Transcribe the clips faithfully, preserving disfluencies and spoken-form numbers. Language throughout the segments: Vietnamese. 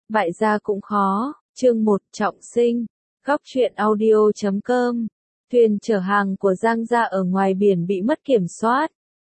bại gia cũng khó. Chương một Trọng sinh. Góc truyện audio chấm com. Thuyền chở hàng của Giang gia ở ngoài biển bị mất kiểm soát.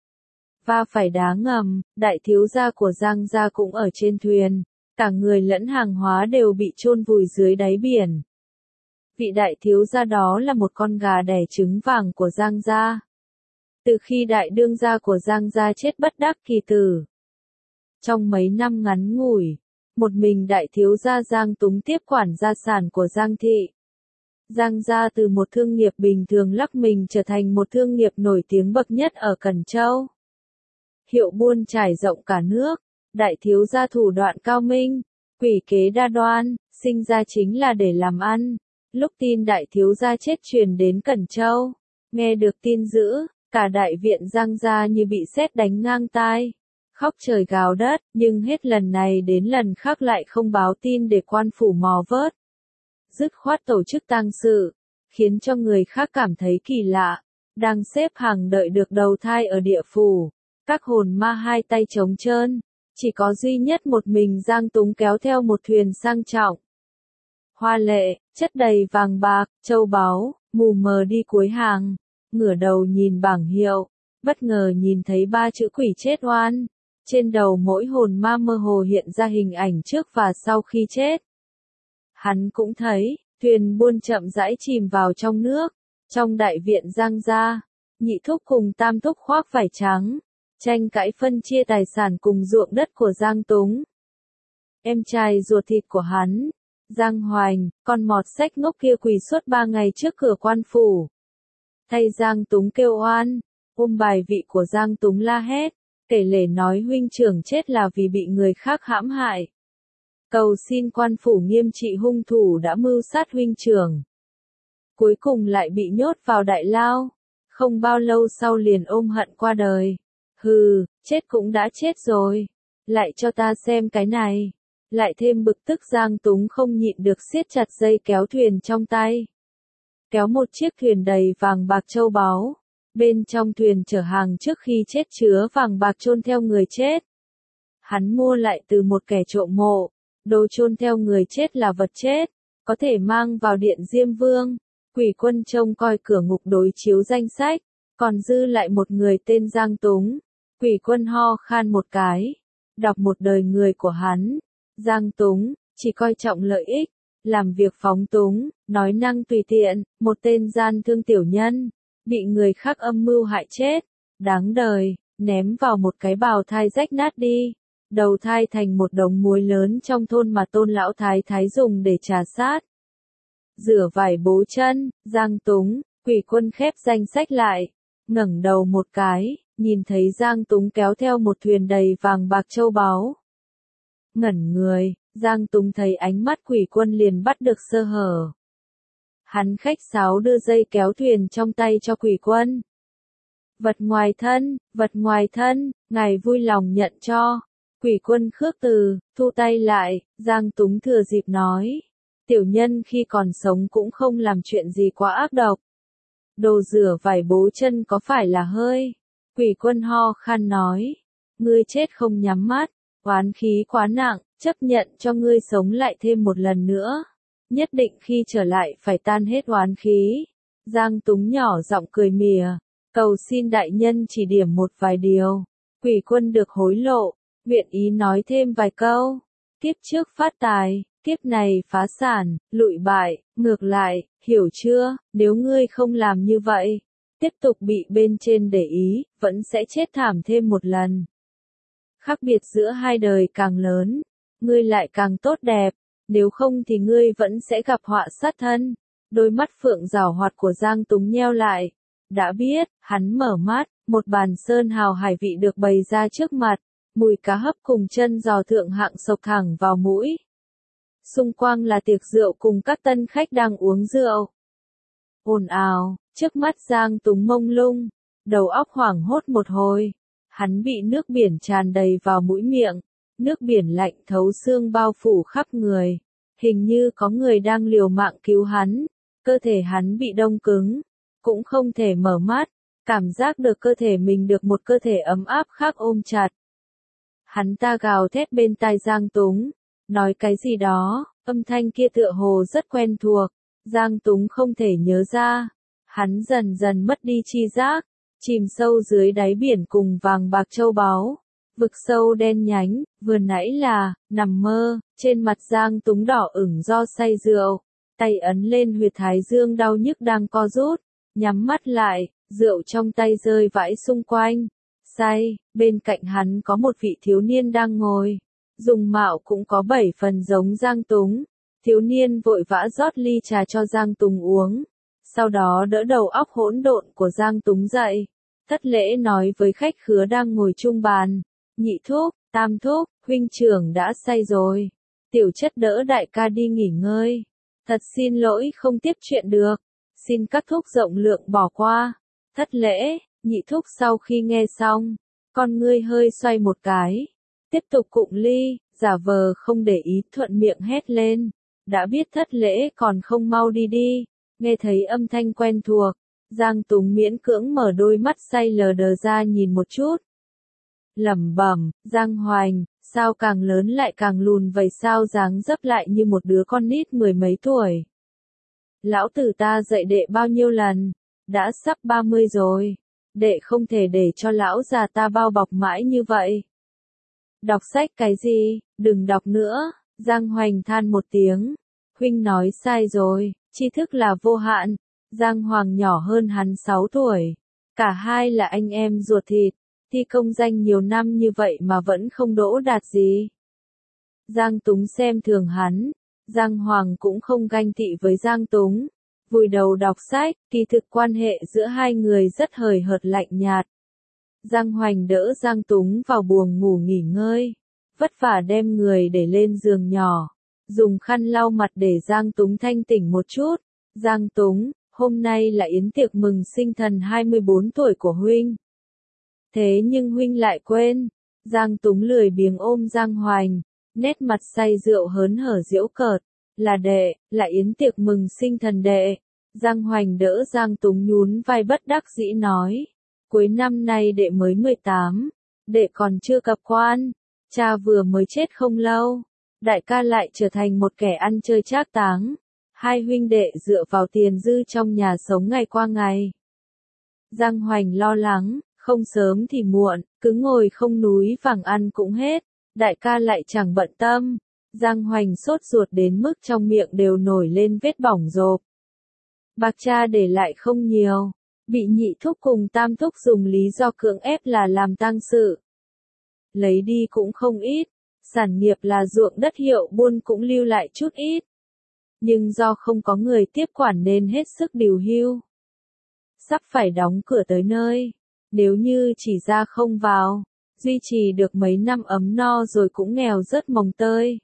Va phải đá ngầm, đại thiếu gia của Giang gia cũng ở trên thuyền. Cả người lẫn hàng hóa đều bị chôn vùi dưới đáy biển. Vị đại thiếu gia đó là một con gà đẻ trứng vàng của Giang gia. Từ khi đại đương gia của Giang gia chết bất đắc kỳ tử. Trong mấy năm ngắn ngủi, một mình đại thiếu gia Giang Túng tiếp quản gia sản của Giang thị. Giang gia từ một thương nghiệp bình thường lắc mình trở thành một thương nghiệp nổi tiếng bậc nhất ở Cẩn Châu. Hiệu buôn trải rộng cả nước, đại thiếu gia thủ đoạn cao minh, quỷ kế đa đoan, sinh ra chính là để làm ăn. Lúc tin đại thiếu gia chết truyền đến Cẩn Châu, nghe được tin dữ, cả đại viện Giang gia như bị sét đánh ngang tai, khóc trời gào đất, nhưng hết lần này đến lần khác lại không báo tin để quan phủ mò vớt. Dứt khoát tổ chức tang sự, khiến cho người khác cảm thấy kỳ lạ, đang xếp hàng đợi được đầu thai ở địa phủ, các hồn ma hai tay trống trơn, chỉ có duy nhất một mình Giang Túng kéo theo một thuyền sang trọng. Hoa lệ, chất đầy vàng bạc, châu báu, mù mờ đi cuối hàng, ngửa đầu nhìn bảng hiệu, bất ngờ nhìn thấy ba chữ quỷ chết oan. Trên đầu mỗi hồn ma mơ hồ hiện ra hình ảnh trước và sau khi chết. Hắn cũng thấy, thuyền buôn chậm rãi chìm vào trong nước. Trong đại viện Giang gia, nhị thúc cùng tam thúc khoác vải trắng, tranh cãi phân chia tài sản cùng ruộng đất của Giang Túng. Em trai ruột thịt của hắn, Giang Hoành, con mọt sách ngốc kia quỳ suốt ba ngày trước cửa quan phủ. Thay Giang Túng kêu oan, ôm bài vị của Giang Túng la hét, kể lể nói huynh trưởng chết là vì bị người khác hãm hại. Cầu xin quan phủ nghiêm trị hung thủ đã mưu sát huynh trưởng. Cuối cùng lại bị nhốt vào đại lao, không bao lâu sau liền ôm hận qua đời. Hừ, chết cũng đã chết rồi, lại cho ta xem cái này. Lại thêm bực tức Giang Túng không nhịn được siết chặt dây kéo thuyền trong tay. Kéo một chiếc thuyền đầy vàng bạc châu báu. Bên trong thuyền chở hàng trước khi chết chứa vàng bạc chôn theo người chết. Hắn mua lại từ một kẻ trộm mộ, đồ chôn theo người chết là vật chết, có thể mang vào điện Diêm Vương. Quỷ quân trông coi cửa ngục đối chiếu danh sách, còn dư lại một người tên Giang Túng. Quỷ quân ho khan một cái, đọc một đời người của hắn. Giang Túng, chỉ coi trọng lợi ích, làm việc phóng túng, nói năng tùy tiện, một tên gian thương tiểu nhân. Bị người khác âm mưu hại chết, đáng đời, ném vào một cái bào thai rách nát đi, đầu thai thành một đống muối lớn trong thôn mà tôn lão thái thái dùng để trà sát. Rửa vải bố chân, Giang Túng, quỷ quân khép danh sách lại, ngẩng đầu một cái, nhìn thấy Giang Túng kéo theo một thuyền đầy vàng bạc châu báu. Ngẩn người, Giang Túng thấy ánh mắt quỷ quân liền bắt được sơ hở. Hắn khách sáo đưa dây kéo thuyền trong tay cho quỷ quân. Vật ngoài thân, vật ngoài thân, ngài vui lòng nhận cho. Quỷ quân khước từ, thu tay lại, Giang Túng thừa dịp nói. Tiểu nhân khi còn sống cũng không làm chuyện gì quá ác độc. Đồ rửa vải bố chân có phải là hơi? Quỷ quân ho khan nói. Ngươi chết không nhắm mắt, oán khí quá nặng, chấp nhận cho ngươi sống lại thêm một lần nữa. Nhất định khi trở lại phải tan hết oán khí. Giang Túng nhỏ giọng cười mỉa, cầu xin đại nhân chỉ điểm một vài điều. Quỷ quân được hối lộ, nguyện ý nói thêm vài câu. Kiếp trước phát tài, kiếp này phá sản, lụi bại, ngược lại, hiểu chưa, nếu ngươi không làm như vậy, tiếp tục bị bên trên để ý, vẫn sẽ chết thảm thêm một lần. Khác biệt giữa hai đời càng lớn, ngươi lại càng tốt đẹp. Nếu không thì ngươi vẫn sẽ gặp họa sát thân. Đôi mắt phượng giảo hoạt của Giang Túng nheo lại. Đã biết, hắn mở mắt, một bàn sơn hào hải vị được bày ra trước mặt. Mùi cá hấp cùng chân giò thượng hạng sộc thẳng vào mũi. Xung quanh là tiệc rượu cùng các tân khách đang uống rượu. Ồn ào, trước mắt Giang Túng mông lung, đầu óc hoảng hốt một hồi. Hắn bị nước biển tràn đầy vào mũi miệng. Nước biển lạnh thấu xương bao phủ khắp người. Hình như có người đang liều mạng cứu hắn. Cơ thể hắn bị đông cứng. Cũng không thể mở mắt. Cảm giác được cơ thể mình được một cơ thể ấm áp khác ôm chặt. Hắn ta gào thét bên tai Giang Túng. Nói cái gì đó, âm thanh kia tựa hồ rất quen thuộc, Giang Túng không thể nhớ ra. Hắn dần dần mất đi chi giác, chìm sâu dưới đáy biển cùng vàng bạc châu báu. Vực sâu đen nhánh, vừa nãy là, nằm mơ, trên mặt Giang Túng đỏ ửng do say rượu, tay ấn lên huyệt thái dương đau nhức đang co rút, nhắm mắt lại, rượu trong tay rơi vãi xung quanh. Say, bên cạnh hắn có một vị thiếu niên đang ngồi, dùng mạo cũng có bảy phần giống Giang Túng. Thiếu niên vội vã rót ly trà cho Giang Túng uống, sau đó đỡ đầu óc hỗn độn của Giang Túng dậy, thất lễ nói với khách khứa đang ngồi chung bàn, nhị thúc, tam thúc, huynh trưởng đã say rồi, tiểu chất đỡ đại ca đi nghỉ ngơi, thật xin lỗi không tiếp chuyện được, xin các thúc rộng lượng bỏ qua, thất lễ, nhị thúc sau khi nghe xong, con ngươi hơi xoay một cái, tiếp tục cụng ly, giả vờ không để ý thuận miệng hét lên, đã biết thất lễ còn không mau đi đi, nghe thấy âm thanh quen thuộc, Giang Túng miễn cưỡng mở đôi mắt say lờ đờ ra nhìn một chút. Lẩm bẩm, Giang Hoành, sao càng lớn lại càng lùn vậy, sao dáng dấp lại như một đứa con nít mười mấy tuổi. Lão tử ta dạy đệ bao nhiêu lần, đã sắp ba mươi rồi, đệ không thể để cho lão già ta bao bọc mãi như vậy. Đọc sách cái gì, đừng đọc nữa, Giang Hoành than một tiếng, huynh nói sai rồi, tri thức là vô hạn, Giang Hoàng nhỏ hơn hắn sáu tuổi, cả hai là anh em ruột thịt, thi công danh nhiều năm như vậy mà vẫn không đỗ đạt gì. Giang Túng xem thường hắn, Giang Hoàng cũng không ganh tị với Giang Túng, vùi đầu đọc sách, kỳ thực quan hệ giữa hai người rất hời hợt lạnh nhạt. Giang Hoành đỡ Giang Túng vào buồng ngủ nghỉ ngơi, vất vả đem người để lên giường nhỏ, dùng khăn lau mặt để Giang Túng thanh tỉnh một chút. Giang Túng, hôm nay là yến tiệc mừng sinh thần hai mươi bốn tuổi của huynh. Thế nhưng huynh lại quên. Giang Túng lười biếng ôm Giang Hoành, nét mặt say rượu hớn hở giễu cợt, là đệ, là yến tiệc mừng sinh thần đệ. Giang Hoành đỡ Giang Túng nhún vai bất đắc dĩ nói, cuối năm nay đệ mới mười tám, đệ còn chưa cập quan, cha vừa mới chết không lâu, đại ca lại trở thành một kẻ ăn chơi trác táng, hai huynh đệ dựa vào tiền dư trong nhà sống ngày qua ngày. Giang Hoành lo lắng, không sớm thì muộn, cứ ngồi không núi vàng ăn cũng hết, đại ca lại chẳng bận tâm. Giang Hoành sốt ruột đến mức trong miệng đều nổi lên vết bỏng rộp. Bạc cha để lại không nhiều, bị nhị thúc cùng tam thúc dùng lý do cưỡng ép là làm tang sự. Lấy đi cũng không ít, sản nghiệp là ruộng đất hiệu buôn cũng lưu lại chút ít. Nhưng do không có người tiếp quản nên hết sức điều hưu. Sắp phải đóng cửa tới nơi, nếu như chỉ ra không vào, duy trì được mấy năm ấm no rồi cũng nghèo rớt mồng tơi.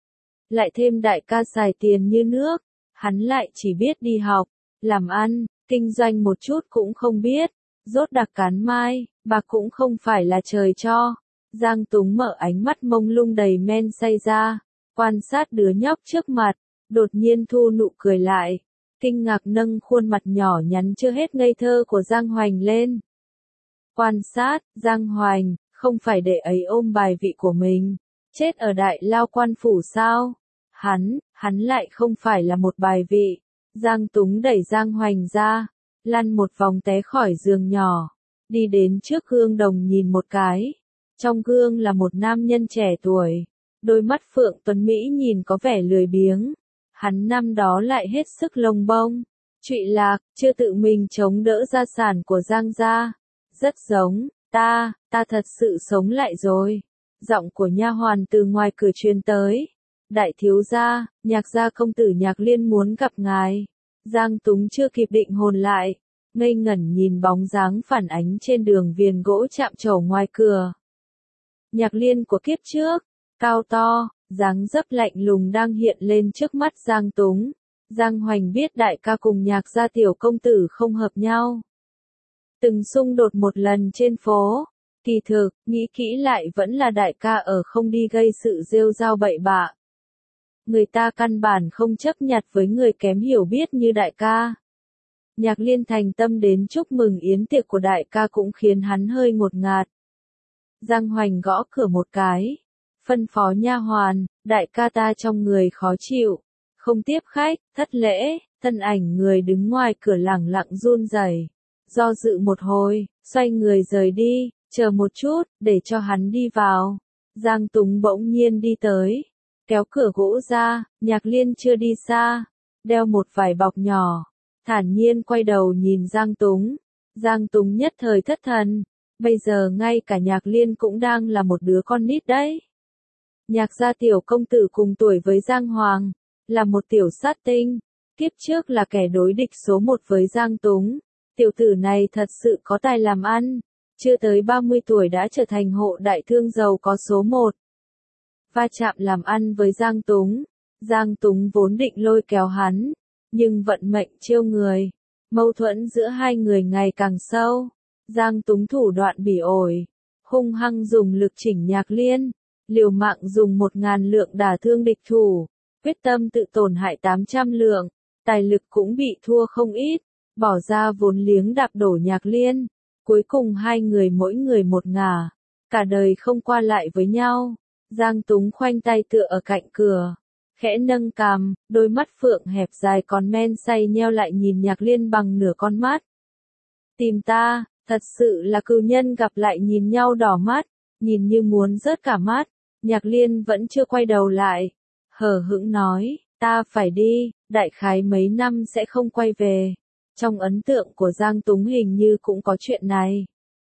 Lại thêm đại ca xài tiền như nước, hắn lại chỉ biết đi học, làm ăn, kinh doanh một chút cũng không biết, rốt đặc cán mai, bạc cũng không phải là trời cho. Giang Túng mở ánh mắt mông lung đầy men say ra, quan sát đứa nhóc trước mặt, đột nhiên thu nụ cười lại, kinh ngạc nâng khuôn mặt nhỏ nhắn chưa hết ngây thơ của Giang Hoành lên. Quan sát, Giang Hoành, không phải để ấy ôm bài vị của mình, chết ở đại lao quan phủ sao? Hắn, hắn lại không phải là một bài vị. Giang Túng đẩy Giang Hoành ra, lăn một vòng té khỏi giường nhỏ, đi đến trước gương đồng nhìn một cái. Trong gương là một nam nhân trẻ tuổi, đôi mắt phượng tuấn mỹ nhìn có vẻ lười biếng. Hắn năm đó lại hết sức lông bông, trụy lạc, chưa tự mình chống đỡ gia sản của Giang gia. Rất giống, ta, ta thật sự sống lại rồi. Giọng của nha hoàn từ ngoài cửa truyền tới. Đại thiếu gia, Nhạc gia công tử Nhạc Liên muốn gặp ngài. Giang Túng chưa kịp định hồn lại, ngây ngẩn nhìn bóng dáng phản ánh trên đường viền gỗ chạm trổ ngoài cửa. Nhạc Liên của kiếp trước, cao to, dáng dấp lạnh lùng đang hiện lên trước mắt Giang Túng. Giang Hoành biết đại ca cùng Nhạc gia tiểu công tử không hợp nhau. Từng xung đột một lần trên phố, kỳ thực, nghĩ kỹ lại vẫn là đại ca ở không đi gây sự rêu rao bậy bạ. Người ta căn bản không chấp nhặt với người kém hiểu biết như đại ca. Nhạc Liên thành tâm đến chúc mừng yến tiệc của đại ca cũng khiến hắn hơi ngột ngạt. Giang Hoành gõ cửa một cái. phân phó nha hoàn, đại ca ta trong người khó chịu, không tiếp khách, thất lễ, thân ảnh người đứng ngoài cửa lẳng lặng run rẩy, do dự một hồi, xoay người rời đi, chờ một chút, để cho hắn đi vào. Giang Túng bỗng nhiên đi tới, kéo cửa gỗ ra, Nhạc Liên chưa đi xa, đeo một vải bọc nhỏ, thản nhiên quay đầu nhìn Giang Túng. Giang Túng nhất thời thất thần, bây giờ ngay cả Nhạc Liên cũng đang là một đứa con nít đấy. Nhạc gia tiểu công tử cùng tuổi với Giang Hoàng, là một tiểu sát tinh, kiếp trước là kẻ đối địch số một với Giang Túng. Tiểu tử này thật sự có tài làm ăn, chưa tới ba mươi tuổi đã trở thành hộ đại thương giàu có số một. Va chạm làm ăn với Giang Túng, Giang Túng vốn định lôi kéo hắn, nhưng vận mệnh trêu người, mâu thuẫn giữa hai người ngày càng sâu. Giang Túng thủ đoạn bỉ ổi, hung hăng dùng lực chỉnh Nhạc Liên, liều mạng dùng một ngàn lượng đả thương địch thủ, quyết tâm tự tổn hại tám trăm lượng, tài lực cũng bị thua không ít, bỏ ra vốn liếng đạp đổ Nhạc Liên. Cuối cùng hai người mỗi người một ngả, cả đời không qua lại với nhau. Giang Túng khoanh tay tựa ở cạnh cửa, khẽ nâng cằm, đôi mắt phượng hẹp dài còn men say nheo lại nhìn Nhạc Liên bằng nửa con mắt. Tìm ta, thật sự là cừu nhân gặp lại nhìn nhau đỏ mắt, nhìn như muốn rớt cả mắt. Nhạc Liên vẫn chưa quay đầu lại, hờ hững nói, ta phải đi, đại khái mấy năm sẽ không quay về. Trong ấn tượng của Giang Túng hình như cũng có chuyện này.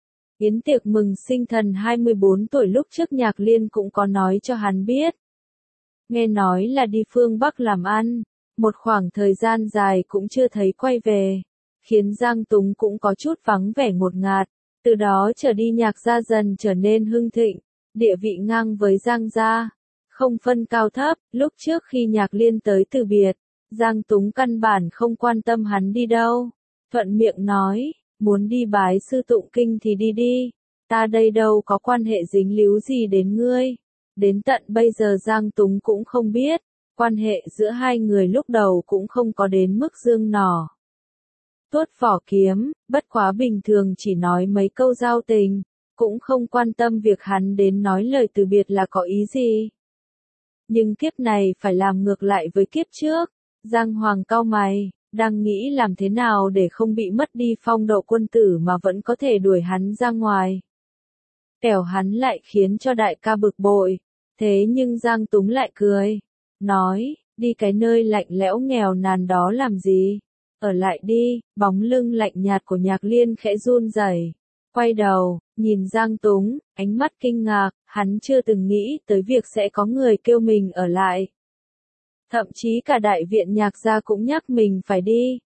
Yến tiệc mừng sinh thần hai mươi bốn tuổi lúc trước Nhạc Liên cũng có nói cho hắn biết. Nghe nói là đi phương Bắc làm ăn, một khoảng thời gian dài cũng chưa thấy quay về, khiến Giang Túng cũng có chút vắng vẻ ngột ngạt. Từ đó trở đi Nhạc gia dần trở nên hưng thịnh, địa vị ngang với Giang gia, không phân cao thấp. Lúc trước khi Nhạc Liên tới từ biệt, Giang Túng căn bản không quan tâm hắn đi đâu, thuận miệng nói, muốn đi bái sư tụng kinh thì đi đi, ta đây đâu có quan hệ dính líu gì đến ngươi. Đến tận bây giờ Giang Túng cũng không biết, quan hệ giữa hai người lúc đầu cũng không có đến mức dương nỏ. Tuốt vỏ kiếm, bất quá bình thường chỉ nói mấy câu giao tình, cũng không quan tâm việc hắn đến nói lời từ biệt là có ý gì. Nhưng kiếp này phải làm ngược lại với kiếp trước. Giang Hoàng cau mày, đang nghĩ làm thế nào để không bị mất đi phong độ quân tử mà vẫn có thể đuổi hắn ra ngoài. Kẻo hắn lại khiến cho đại ca bực bội, thế nhưng Giang Túng lại cười, nói, đi cái nơi lạnh lẽo nghèo nàn đó làm gì, ở lại đi. Bóng lưng lạnh nhạt của Nhạc Liên khẽ run rẩy, quay đầu, nhìn Giang Túng, ánh mắt kinh ngạc, hắn chưa từng nghĩ tới việc sẽ có người kêu mình ở lại. Thậm chí cả đại viện Nhạc gia cũng nhắc mình phải đi.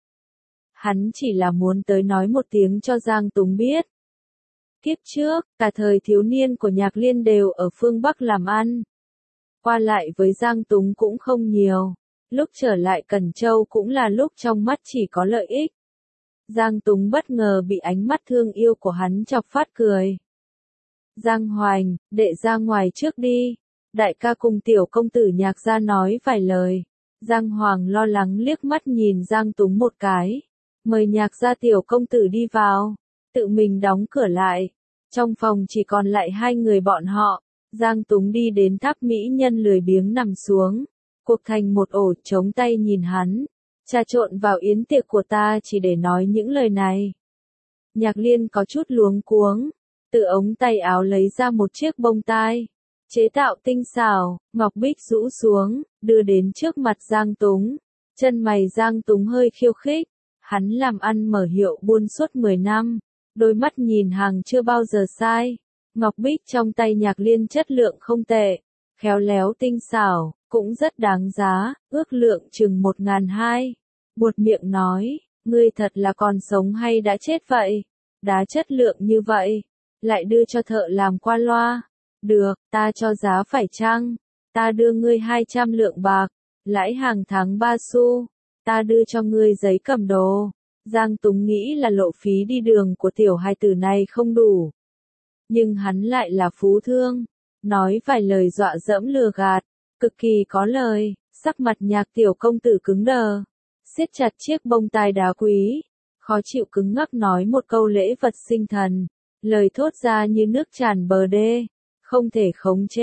Hắn chỉ là muốn tới nói một tiếng cho Giang Túng biết. Kiếp trước, cả thời thiếu niên của Nhạc Liên đều ở phương Bắc làm ăn. Qua lại với Giang Túng cũng không nhiều. Lúc trở lại Cẩn Châu cũng là lúc trong mắt chỉ có lợi ích. Giang Túng bất ngờ bị ánh mắt thương yêu của hắn chọc phát cười. Giang Hoành, đệ ra ngoài trước đi. Đại ca cùng tiểu công tử Nhạc gia nói vài lời. Giang Hoàng lo lắng liếc mắt nhìn Giang Túng một cái. Mời Nhạc gia tiểu công tử đi vào. Tự mình đóng cửa lại. Trong phòng chỉ còn lại hai người bọn họ. Giang Túng đi đến tháp mỹ nhân lười biếng nằm xuống. Cuộc thành một ổ chống tay nhìn hắn. Trà trộn vào yến tiệc của ta chỉ để nói những lời này. Nhạc Liên có chút luống cuống. Từ ống tay áo lấy ra một chiếc bông tai. Chế tạo tinh xảo, ngọc bích rũ xuống, đưa đến trước mặt Giang Túng. Chân mày Giang Túng hơi khiêu khích. Hắn làm ăn mở hiệu buôn suốt mười năm. Đôi mắt nhìn hàng chưa bao giờ sai. Ngọc bích trong tay Nhạc Liên chất lượng không tệ. Khéo léo tinh xảo, cũng rất đáng giá, ước lượng chừng một ngàn hai. Buột miệng nói, ngươi thật là còn sống hay đã chết vậy? Đá chất lượng như vậy, lại đưa cho thợ làm qua loa. Được, ta cho giá phải chăng? Ta đưa ngươi hai trăm lượng bạc, lãi hàng tháng ba xu. Ta đưa cho ngươi giấy cầm đồ. Giang Túng nghĩ là lộ phí đi đường của tiểu hài tử này không đủ. Nhưng hắn lại là phú thương, nói vài lời dọa dẫm lừa gạt, cực kỳ có lời. Sắc mặt Nhạc tiểu công tử cứng đờ, siết chặt chiếc bông tai đá quý, khó chịu cứng ngắc nói một câu lễ vật sinh thần, lời thốt ra như nước tràn bờ đê, không thể khống chế.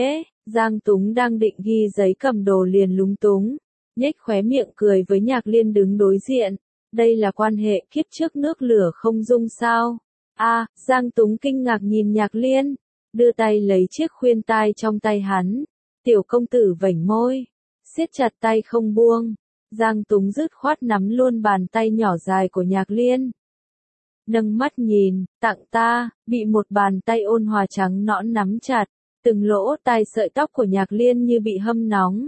Giang Túng đang định ghi giấy cầm đồ liền lúng túng, nhếch khóe miệng cười với Nhạc Liên đứng đối diện. Đây là quan hệ kiếp trước nước lửa không dung sao? A, à, Giang Túng kinh ngạc nhìn Nhạc Liên, đưa tay lấy chiếc khuyên tai trong tay hắn. Tiểu công tử vểnh môi, siết chặt tay không buông. Giang Túng dứt khoát nắm luôn bàn tay nhỏ dài của Nhạc Liên. Nâng mắt nhìn, tặng ta, bị một bàn tay ôn hòa trắng nõn nắm chặt, từng lỗ tai sợi tóc của Nhạc Liên như bị hâm nóng.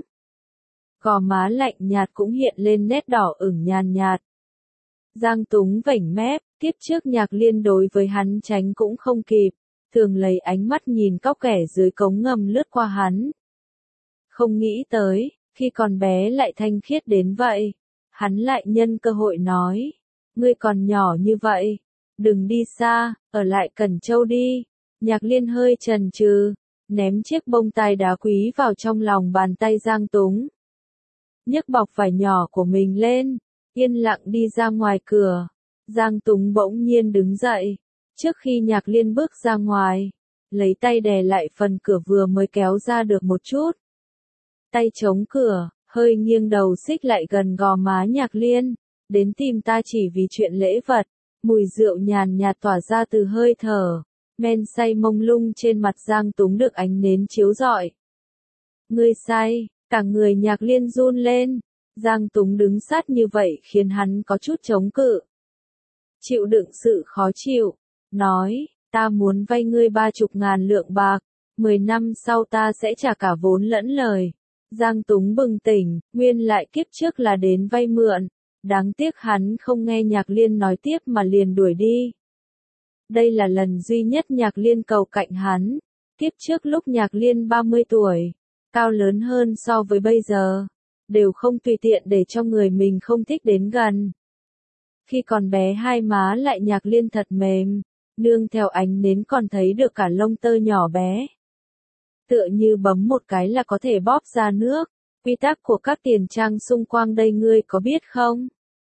Gò má lạnh nhạt cũng hiện lên nét đỏ ửng nhàn nhạt. Giang Túng vểnh mép, kiếp trước Nhạc Liên đối với hắn tránh cũng không kịp, thường lấy ánh mắt nhìn cóc ghẻ dưới cống ngầm lướt qua hắn. Không nghĩ tới, khi còn bé lại thanh khiết đến vậy, hắn lại nhân cơ hội nói, ngươi còn nhỏ như vậy, đừng đi xa, ở lại Cẩn Châu đi. Nhạc Liên hơi chần chừ, ném chiếc bông tai đá quý vào trong lòng bàn tay Giang Túng. Nhấc bọc vải nhỏ của mình lên, yên lặng đi ra ngoài cửa. Giang Túng bỗng nhiên đứng dậy, trước khi Nhạc Liên bước ra ngoài, lấy tay đè lại phần cửa vừa mới kéo ra được một chút. Tay chống cửa, hơi nghiêng đầu xích lại gần gò má Nhạc Liên, đến tìm ta chỉ vì chuyện lễ vật. Mùi rượu nhàn nhạt tỏa ra từ hơi thở, men say mông lung trên mặt Giang Túng được ánh nến chiếu rọi. Ngươi say, cả người Nhạc Liên run lên, Giang Túng đứng sát như vậy khiến hắn có chút chống cự. Chịu đựng sự khó chịu, nói, ta muốn vay ngươi ba chục ngàn lượng bạc, mười năm sau ta sẽ trả cả vốn lẫn lời. Giang Túng bừng tỉnh, nguyên lại kiếp trước là đến vay mượn. Đáng tiếc hắn không nghe Nhạc Liên nói tiếp mà liền đuổi đi. Đây là lần duy nhất Nhạc Liên cầu cạnh hắn. Kiếp trước lúc Nhạc Liên ba mươi tuổi, cao lớn hơn so với bây giờ, đều không tùy tiện để cho người mình không thích đến gần. Khi còn bé hai má lại Nhạc Liên thật mềm, nương theo ánh nến còn thấy được cả lông tơ nhỏ bé. Tựa như bấm một cái là có thể bóp ra nước. Quy tắc của các tiền trang xung quanh đây ngươi có biết không?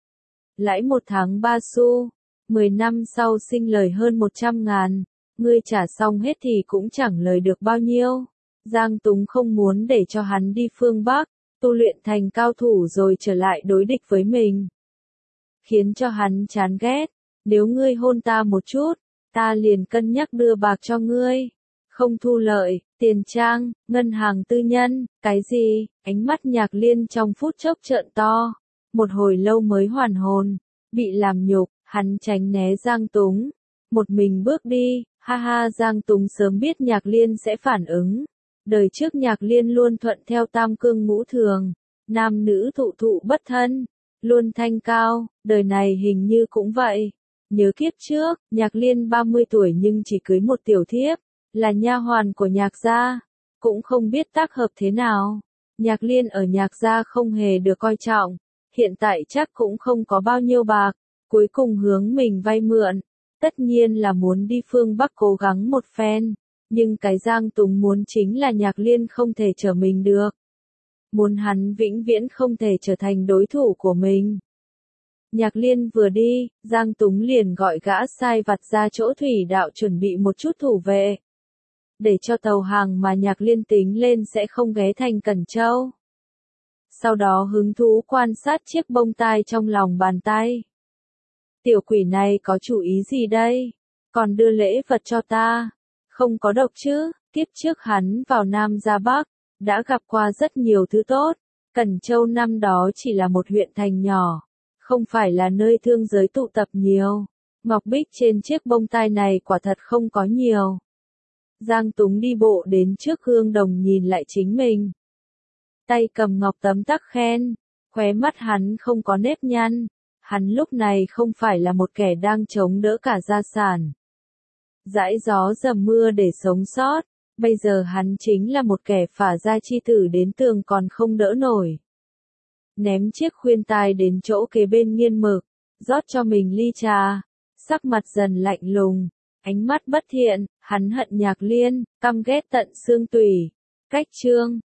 Lãi một tháng ba xu, mười năm sau sinh lời hơn một trăm ngàn, ngươi trả xong hết thì cũng chẳng lời được bao nhiêu. Giang Túng không muốn để cho hắn đi phương Bắc, tu luyện thành cao thủ rồi trở lại đối địch với mình. Khiến cho hắn chán ghét, nếu ngươi hôn ta một chút, ta liền cân nhắc đưa bạc cho ngươi. Không thu lợi, tiền trang, ngân hàng tư nhân, cái gì? Ánh mắt Nhạc Liên trong phút chốc trợn to, một hồi lâu mới hoàn hồn, bị làm nhục, hắn tránh né Giang Túng, một mình bước đi, ha ha. Giang Túng sớm biết Nhạc Liên sẽ phản ứng, đời trước Nhạc Liên luôn thuận theo tam cương ngũ thường, nam nữ thụ thụ bất thân, luôn thanh cao, đời này hình như cũng vậy. Nhớ kiếp trước, Nhạc Liên ba mươi tuổi nhưng chỉ cưới một tiểu thiếp, là nha hoàn của Nhạc gia, cũng không biết tác hợp thế nào. Nhạc Liên ở Nhạc gia không hề được coi trọng, hiện tại chắc cũng không có bao nhiêu bạc, cuối cùng hướng mình vay mượn, tất nhiên là muốn đi phương Bắc cố gắng một phen, nhưng cái Giang Túng muốn chính là Nhạc Liên không thể trở mình được. Muốn hắn vĩnh viễn không thể trở thành đối thủ của mình. Nhạc Liên vừa đi, Giang Túng liền gọi gã sai vặt ra chỗ thủy đạo chuẩn bị một chút thủ vệ, để cho tàu hàng mà Nhạc Liên tính lên sẽ không ghé thành Cẩn Châu. Sau đó hứng thú quan sát chiếc bông tai trong lòng bàn tay. Tiểu quỷ này có chủ ý gì đây? Còn đưa lễ vật cho ta? Không có độc chứ? Kiếp trước hắn vào Nam ra Bắc, đã gặp qua rất nhiều thứ tốt. Cẩn Châu năm đó chỉ là một huyện thành nhỏ, không phải là nơi thương giới tụ tập nhiều. Ngọc bích trên chiếc bông tai này quả thật không có nhiều. Giang Túng đi bộ đến trước gương đồng nhìn lại chính mình. Tay cầm ngọc tấm tắc khen, khóe mắt hắn không có nếp nhăn. Hắn lúc này không phải là một kẻ đang chống đỡ cả gia sản, dãi gió dầm mưa để sống sót. Bây giờ hắn chính là một kẻ phả gia chi tử đến tường còn không đỡ nổi. Ném chiếc khuyên tai đến chỗ kế bên nghiên mực, rót cho mình ly trà, sắc mặt dần lạnh lùng, ánh mắt bất thiện, hắn hận Nhạc Liên, căm ghét tận xương tủy. Cách chương